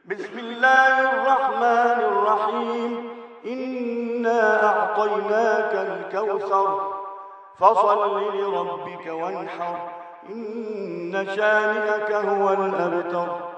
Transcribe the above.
بسم الله الرحمن الرحيم. إنا أعطيناك الكوثر فصل لربك وانحر إن شانئك هو الأبتر.